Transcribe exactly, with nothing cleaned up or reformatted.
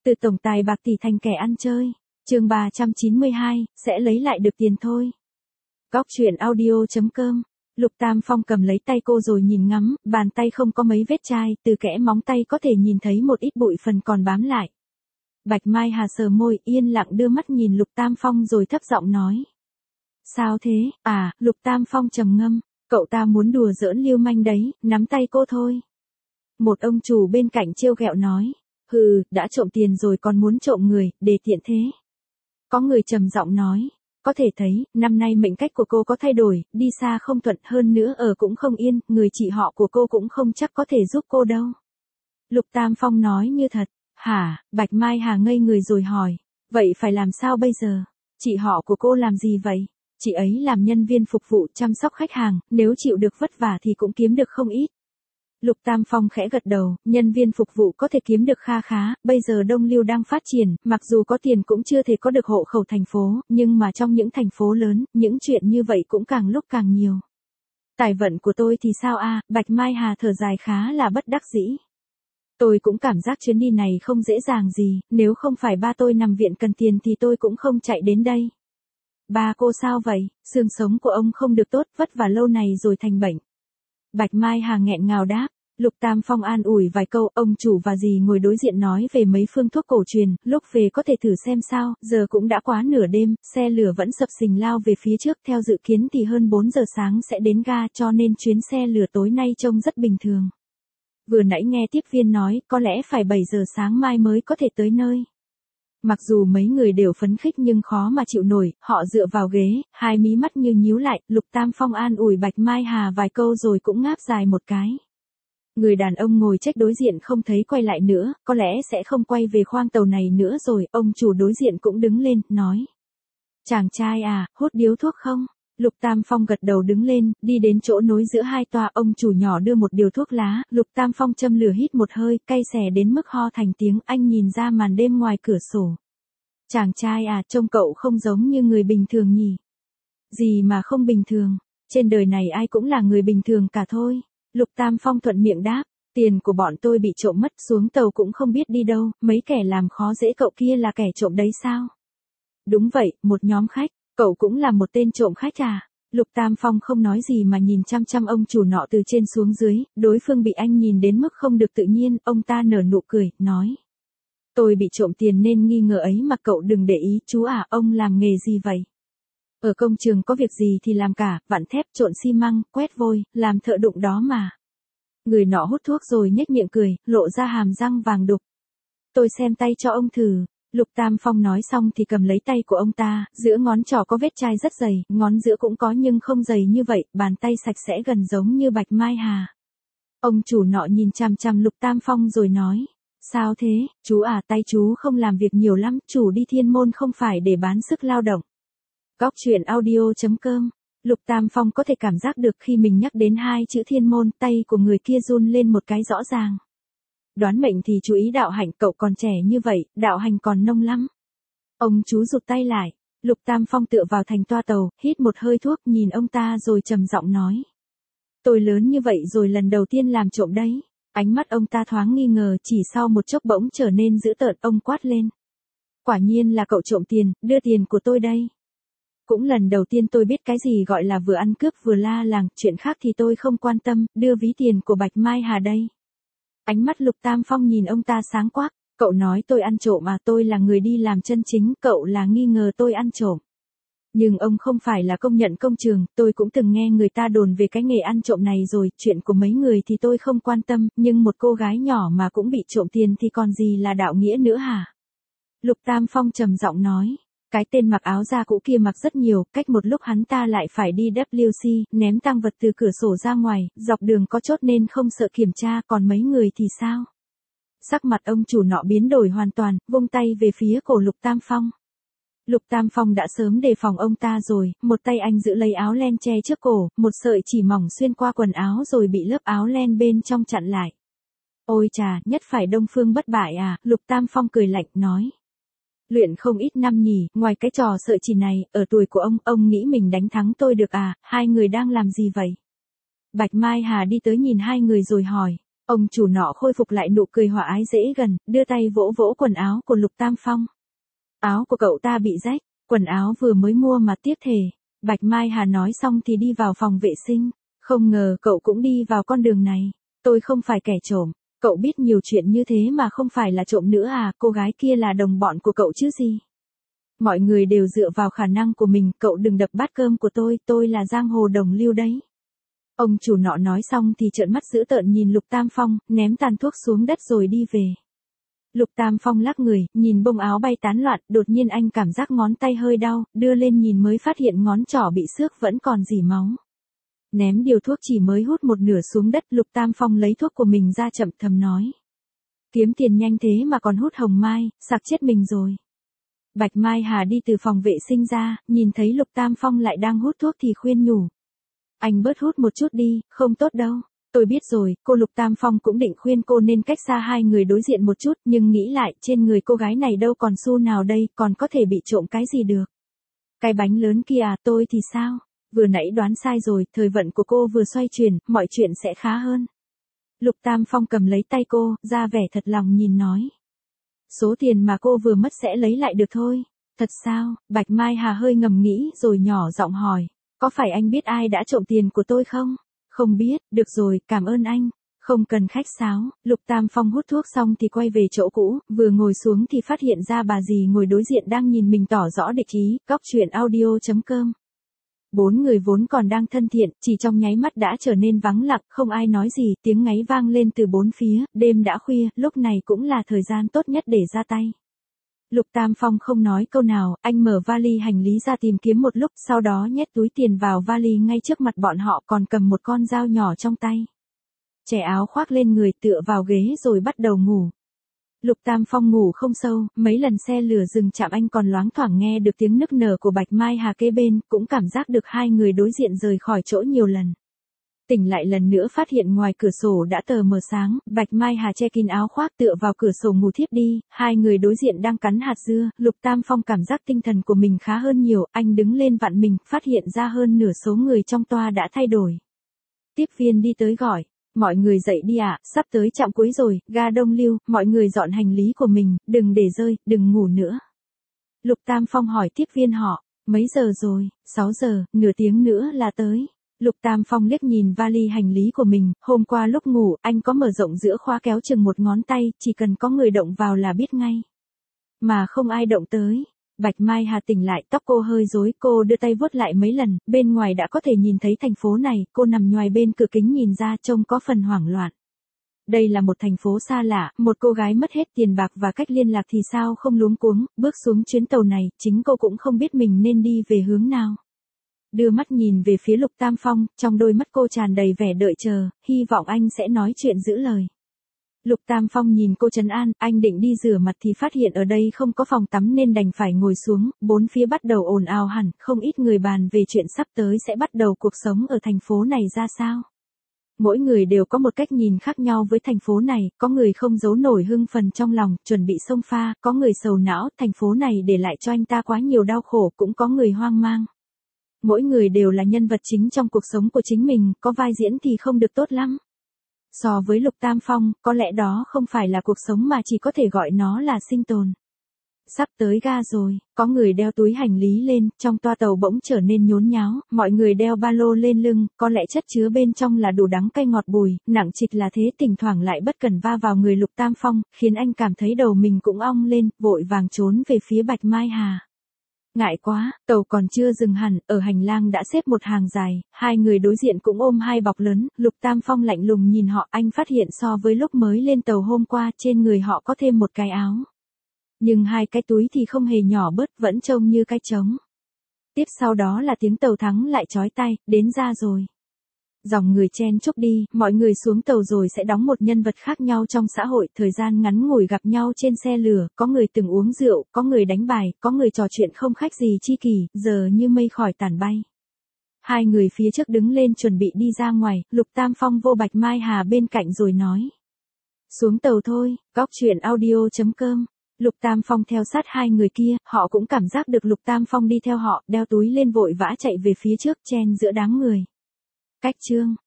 Từ tổng tài bạc tỷ thành kẻ ăn chơi. Chương ba trăm chín mươi hai, sẽ lấy lại được tiền thôi. Góc truyện audio chấm com. Lục Tam Phong cầm lấy tay cô rồi nhìn ngắm, bàn tay không có mấy vết chai, từ kẽ móng tay có thể nhìn thấy một ít bụi phần còn bám lại. Bạch Mai Hà sờ môi, yên lặng đưa mắt nhìn Lục Tam Phong rồi thấp giọng nói. Sao thế, à, Lục Tam Phong trầm ngâm, cậu ta muốn đùa giỡn lưu manh đấy, nắm tay cô thôi. Một ông chủ bên cạnh trêu ghẹo nói, hừ, đã trộm tiền rồi còn muốn trộm người, để tiện thế. Có người trầm giọng nói, có thể thấy, năm nay mệnh cách của cô có thay đổi, đi xa không thuận hơn nữa ở cũng không yên, người chị họ của cô cũng không chắc có thể giúp cô đâu. Lục Tam Phong nói như thật, hả, Bạch Mai Hà ngây người rồi hỏi, vậy phải làm sao bây giờ? Chị họ của cô làm gì vậy? Chị ấy làm nhân viên phục vụ chăm sóc khách hàng, nếu chịu được vất vả thì cũng kiếm được không ít. Lục Tam Phong khẽ gật đầu, nhân viên phục vụ có thể kiếm được kha khá, bây giờ Đông Lưu đang phát triển, mặc dù có tiền cũng chưa thể có được hộ khẩu thành phố, nhưng mà trong những thành phố lớn, những chuyện như vậy cũng càng lúc càng nhiều. Tài vận của tôi thì sao a? Bạch Mai Hà thở dài khá là bất đắc dĩ. Tôi cũng cảm giác chuyến đi này không dễ dàng gì, nếu không phải ba tôi nằm viện cần tiền thì tôi cũng không chạy đến đây. Ba cô sao vậy, xương sống của ông không được tốt, vất vả lâu này rồi thành bệnh. Bạch Mai Hà nghẹn ngào đáp, Lục Tam Phong an ủi vài câu, ông chủ và dì ngồi đối diện nói về mấy phương thuốc cổ truyền, lúc về có thể thử xem sao, giờ cũng đã quá nửa đêm, xe lửa vẫn sập sình lao về phía trước, theo dự kiến thì hơn bốn giờ sáng sẽ đến ga cho nên chuyến xe lửa tối nay trông rất bình thường. Vừa nãy nghe tiếp viên nói, có lẽ phải bảy giờ sáng mai mới có thể tới nơi. Mặc dù mấy người đều phấn khích nhưng khó mà chịu nổi, họ dựa vào ghế, hai mí mắt như nhíu lại, Lục Tam Phong an ủi Bạch Mai Hà vài câu rồi cũng ngáp dài một cái. Người đàn ông ngồi trách đối diện không thấy quay lại nữa, có lẽ sẽ không quay về khoang tàu này nữa rồi, ông chủ đối diện cũng đứng lên, nói. Chàng trai à, hút điếu thuốc không? Lục Tam Phong gật đầu đứng lên, đi đến chỗ nối giữa hai toa, ông chủ nhỏ đưa một điều thuốc lá, Lục Tam Phong châm lửa hít một hơi, cay xè đến mức ho thành tiếng, anh nhìn ra màn đêm ngoài cửa sổ. Chàng trai à, trông cậu không giống như người bình thường nhỉ? Gì mà không bình thường, trên đời này ai cũng là người bình thường cả thôi. Lục Tam Phong thuận miệng đáp, tiền của bọn tôi bị trộm mất, xuống tàu cũng không biết đi đâu, mấy kẻ làm khó dễ cậu kia là kẻ trộm đấy sao? Đúng vậy, một nhóm khách. Cậu cũng là một tên trộm khách à? Lục Tam Phong không nói gì mà nhìn chăm chăm ông chủ nọ từ trên xuống dưới, đối phương bị anh nhìn đến mức không được tự nhiên, ông ta nở nụ cười, nói. Tôi bị trộm tiền nên nghi ngờ ấy mà cậu đừng để ý, chú à, ông làm nghề gì vậy? Ở công trường có việc gì thì làm cả, vặn thép, trộn xi măng, quét vôi, làm thợ đụng đó mà. Người nọ hút thuốc rồi nhếch miệng cười, lộ ra hàm răng vàng đục. Tôi xem tay cho ông thử. Lục Tam Phong nói xong thì cầm lấy tay của ông ta, giữa ngón trỏ có vết chai rất dày, ngón giữa cũng có nhưng không dày như vậy, bàn tay sạch sẽ gần giống như Bạch Mai Hà. Ông chủ nọ nhìn chằm chằm Lục Tam Phong rồi nói, sao thế, chú à, tay chú không làm việc nhiều lắm, chủ đi thiên môn không phải để bán sức lao động. Góc truyện audio chấm com. Lục Tam Phong có thể cảm giác được khi mình nhắc đến hai chữ thiên môn, tay của người kia run lên một cái rõ ràng. Đoán mệnh thì chú ý đạo hạnh, cậu còn trẻ như vậy, đạo hành còn nông lắm. Ông chú rụt tay lại, Lục Tam Phong tựa vào thành toa tàu, hít một hơi thuốc, nhìn ông ta rồi trầm giọng nói. Tôi lớn như vậy rồi lần đầu tiên làm trộm đấy. Ánh mắt ông ta thoáng nghi ngờ, chỉ sau một chốc bỗng trở nên dữ tợn, ông quát lên. Quả nhiên là cậu trộm tiền, đưa tiền của tôi đây. Cũng lần đầu tiên tôi biết cái gì gọi là vừa ăn cướp vừa la làng, chuyện khác thì tôi không quan tâm, đưa ví tiền của Bạch Mai Hà đây. Ánh mắt Lục Tam Phong nhìn ông ta sáng quắc, cậu nói tôi ăn trộm à, tôi là người đi làm chân chính, cậu là nghi ngờ tôi ăn trộm. Nhưng ông không phải là công nhận công trường, tôi cũng từng nghe người ta đồn về cái nghề ăn trộm này rồi, chuyện của mấy người thì tôi không quan tâm, nhưng một cô gái nhỏ mà cũng bị trộm tiền thì còn gì là đạo nghĩa nữa hả? Lục Tam Phong trầm giọng nói. Cái tên mặc áo da cũ kia mặc rất nhiều, cách một lúc hắn ta lại phải đi W C, ném tang vật từ cửa sổ ra ngoài, dọc đường có chốt nên không sợ kiểm tra, còn mấy người thì sao? Sắc mặt ông chủ nọ biến đổi hoàn toàn, vung tay về phía cổ Lục Tam Phong. Lục Tam Phong đã sớm đề phòng ông ta rồi, một tay anh giữ lấy áo len che trước cổ, một sợi chỉ mỏng xuyên qua quần áo rồi bị lớp áo len bên trong chặn lại. Ôi chà, nhất phải Đông Phương bất bại à, Lục Tam Phong cười lạnh, nói. Luyện không ít năm nhỉ, ngoài cái trò sợi chỉ này, ở tuổi của ông, ông nghĩ mình đánh thắng tôi được à, hai người đang làm gì vậy? Bạch Mai Hà đi tới nhìn hai người rồi hỏi, Ông chủ nọ khôi phục lại nụ cười hòa ái dễ gần, đưa tay vỗ vỗ quần áo của Lục Tam Phong. Áo của cậu ta bị rách, quần áo vừa mới mua mà tiếc thề. Bạch Mai Hà nói xong thì đi vào phòng vệ sinh. Không ngờ cậu cũng đi vào con đường này. Tôi không phải kẻ trộm. Cậu biết nhiều chuyện như thế mà không phải là trộm nữa à, cô gái kia là đồng bọn của cậu chứ gì. Mọi người đều dựa vào khả năng của mình, cậu đừng đập bát cơm của tôi, tôi là giang hồ đồng lưu đấy. Ông chủ nọ nói xong thì trợn mắt dữ tợn nhìn Lục Tam Phong, ném tàn thuốc xuống đất rồi đi về. Lục Tam Phong lắc người, nhìn bông áo bay tán loạn, đột nhiên anh cảm giác ngón tay hơi đau, đưa lên nhìn mới phát hiện ngón trỏ bị xước vẫn còn rỉ máu. Ném điều thuốc chỉ mới hút một nửa xuống đất, Lục Tam Phong lấy thuốc của mình ra chậm thầm nói. Kiếm tiền nhanh thế mà còn hút hồng mai, sặc chết mình rồi. Bạch Mai Hà đi từ phòng vệ sinh ra, nhìn thấy Lục Tam Phong lại đang hút thuốc thì khuyên nhủ. Anh bớt hút một chút đi, không tốt đâu. Tôi biết rồi, cô Lục Tam Phong cũng định khuyên cô nên cách xa hai người đối diện một chút, nhưng nghĩ lại, trên người cô gái này đâu còn xu nào đây, còn có thể bị trộm cái gì được. Cái bánh lớn kia à, tôi thì sao? Vừa nãy đoán sai rồi, thời vận của cô vừa xoay chuyển, mọi chuyện sẽ khá hơn. Lục Tam Phong cầm lấy tay cô, ra vẻ thật lòng nhìn nói. Số tiền mà cô vừa mất sẽ lấy lại được thôi. Thật sao? Bạch Mai Hà hơi ngầm nghĩ rồi nhỏ giọng hỏi. Có phải anh biết ai đã trộm tiền của tôi không? Không biết, được rồi, cảm ơn anh. Không cần khách sáo. Lục Tam Phong hút thuốc xong thì quay về chỗ cũ, vừa ngồi xuống thì phát hiện ra bà dì ngồi đối diện đang nhìn mình tỏ rõ địch ý. Góc truyện audio chấm com. Bốn người vốn còn đang thân thiện, chỉ trong nháy mắt đã trở nên vắng lặng, không ai nói gì, tiếng ngáy vang lên từ bốn phía, đêm đã khuya, lúc này cũng là thời gian tốt nhất để ra tay. Lục Tam Phong không nói câu nào, anh mở vali hành lý ra tìm kiếm một lúc, sau đó nhét túi tiền vào vali ngay trước mặt bọn họ, còn cầm một con dao nhỏ trong tay. Chẻ áo khoác lên người, tựa vào ghế rồi bắt đầu ngủ. Lục Tam Phong ngủ không sâu, mấy lần xe lửa dừng chạm anh còn loáng thoảng nghe được tiếng nức nở của Bạch Mai Hà kế bên, cũng cảm giác được hai người đối diện rời khỏi chỗ nhiều lần. Tỉnh lại lần nữa phát hiện ngoài cửa sổ đã tờ mờ sáng, Bạch Mai Hà che kín áo khoác tựa vào cửa sổ ngủ thiếp đi, hai người đối diện đang cắn hạt dưa, Lục Tam Phong cảm giác tinh thần của mình khá hơn nhiều, anh đứng lên vặn mình, phát hiện ra hơn nửa số người trong toa đã thay đổi. Tiếp viên đi tới gọi. Mọi người dậy đi ạ, à, sắp tới trạm cuối rồi, ga Đông Lưu, mọi người dọn hành lý của mình, đừng để rơi, đừng ngủ nữa. Lục Tam Phong hỏi tiếp viên họ, mấy giờ rồi? sáu giờ, nửa tiếng nữa là tới. Lục Tam Phong liếc nhìn vali hành lý của mình, hôm qua lúc ngủ, anh có mở rộng giữa khóa kéo chừng một ngón tay, chỉ cần có người động vào là biết ngay. Mà không ai động tới. Bạch Mai Hà tỉnh lại, tóc cô hơi rối, cô đưa tay vuốt lại mấy lần, bên ngoài đã có thể nhìn thấy thành phố này, cô nằm nhoài bên cửa kính nhìn ra trông có phần hoảng loạn. Đây là một thành phố xa lạ, một cô gái mất hết tiền bạc và cách liên lạc thì sao không luống cuống, bước xuống chuyến tàu này, chính cô cũng không biết mình nên đi về hướng nào. Đưa mắt nhìn về phía Lục Tam Phong, trong đôi mắt cô tràn đầy vẻ đợi chờ, hy vọng anh sẽ nói chuyện giữ lời. Lục Tam Phong nhìn cô trấn an, anh định đi rửa mặt thì phát hiện ở đây không có phòng tắm nên đành phải ngồi xuống, bốn phía bắt đầu ồn ào hẳn, không ít người bàn về chuyện sắp tới sẽ bắt đầu cuộc sống ở thành phố này ra sao. Mỗi người đều có một cách nhìn khác nhau với thành phố này, có người không giấu nổi hưng phần trong lòng, chuẩn bị xông pha, có người sầu não, thành phố này để lại cho anh ta quá nhiều đau khổ, cũng có người hoang mang. Mỗi người đều là nhân vật chính trong cuộc sống của chính mình, có vai diễn thì không được tốt lắm. So với Lục Tam Phong, có lẽ đó không phải là cuộc sống mà chỉ có thể gọi nó là sinh tồn. Sắp tới ga rồi, có người đeo túi hành lý lên, trong toa tàu bỗng trở nên nhốn nháo, mọi người đeo ba lô lên lưng, có lẽ chất chứa bên trong là đủ đắng cay ngọt bùi, nặng trịch là thế, thỉnh thoảng lại bất cần va vào người Lục Tam Phong, khiến anh cảm thấy đầu mình cũng ong lên, vội vàng trốn về phía Bạch Mai Hà. Ngại quá, tàu còn chưa dừng hẳn, ở hành lang đã xếp một hàng dài, hai người đối diện cũng ôm hai bọc lớn, Lục Tam Phong lạnh lùng nhìn họ, anh phát hiện so với lúc mới lên tàu hôm qua, trên người họ có thêm một cái áo. Nhưng hai cái túi thì không hề nhỏ bớt, vẫn trông như cái trống. Tiếp sau đó là tiếng tàu thắng lại chói tai, đến ra rồi. Dòng người chen chúc đi, mọi người xuống tàu rồi sẽ đóng một nhân vật khác nhau trong xã hội, thời gian ngắn ngủi gặp nhau trên xe lửa, có người từng uống rượu, có người đánh bài, có người trò chuyện không khách gì chi kỷ, giờ như mây khỏi tàn bay. Hai người phía trước đứng lên chuẩn bị đi ra ngoài, Lục Tam Phong vô Bạch Mai Hà bên cạnh rồi nói. Xuống tàu thôi, góc truyện audio chấm com. Lục Tam Phong theo sát hai người kia, họ cũng cảm giác được Lục Tam Phong đi theo họ, đeo túi lên vội vã chạy về phía trước, chen giữa đám người. Cách chương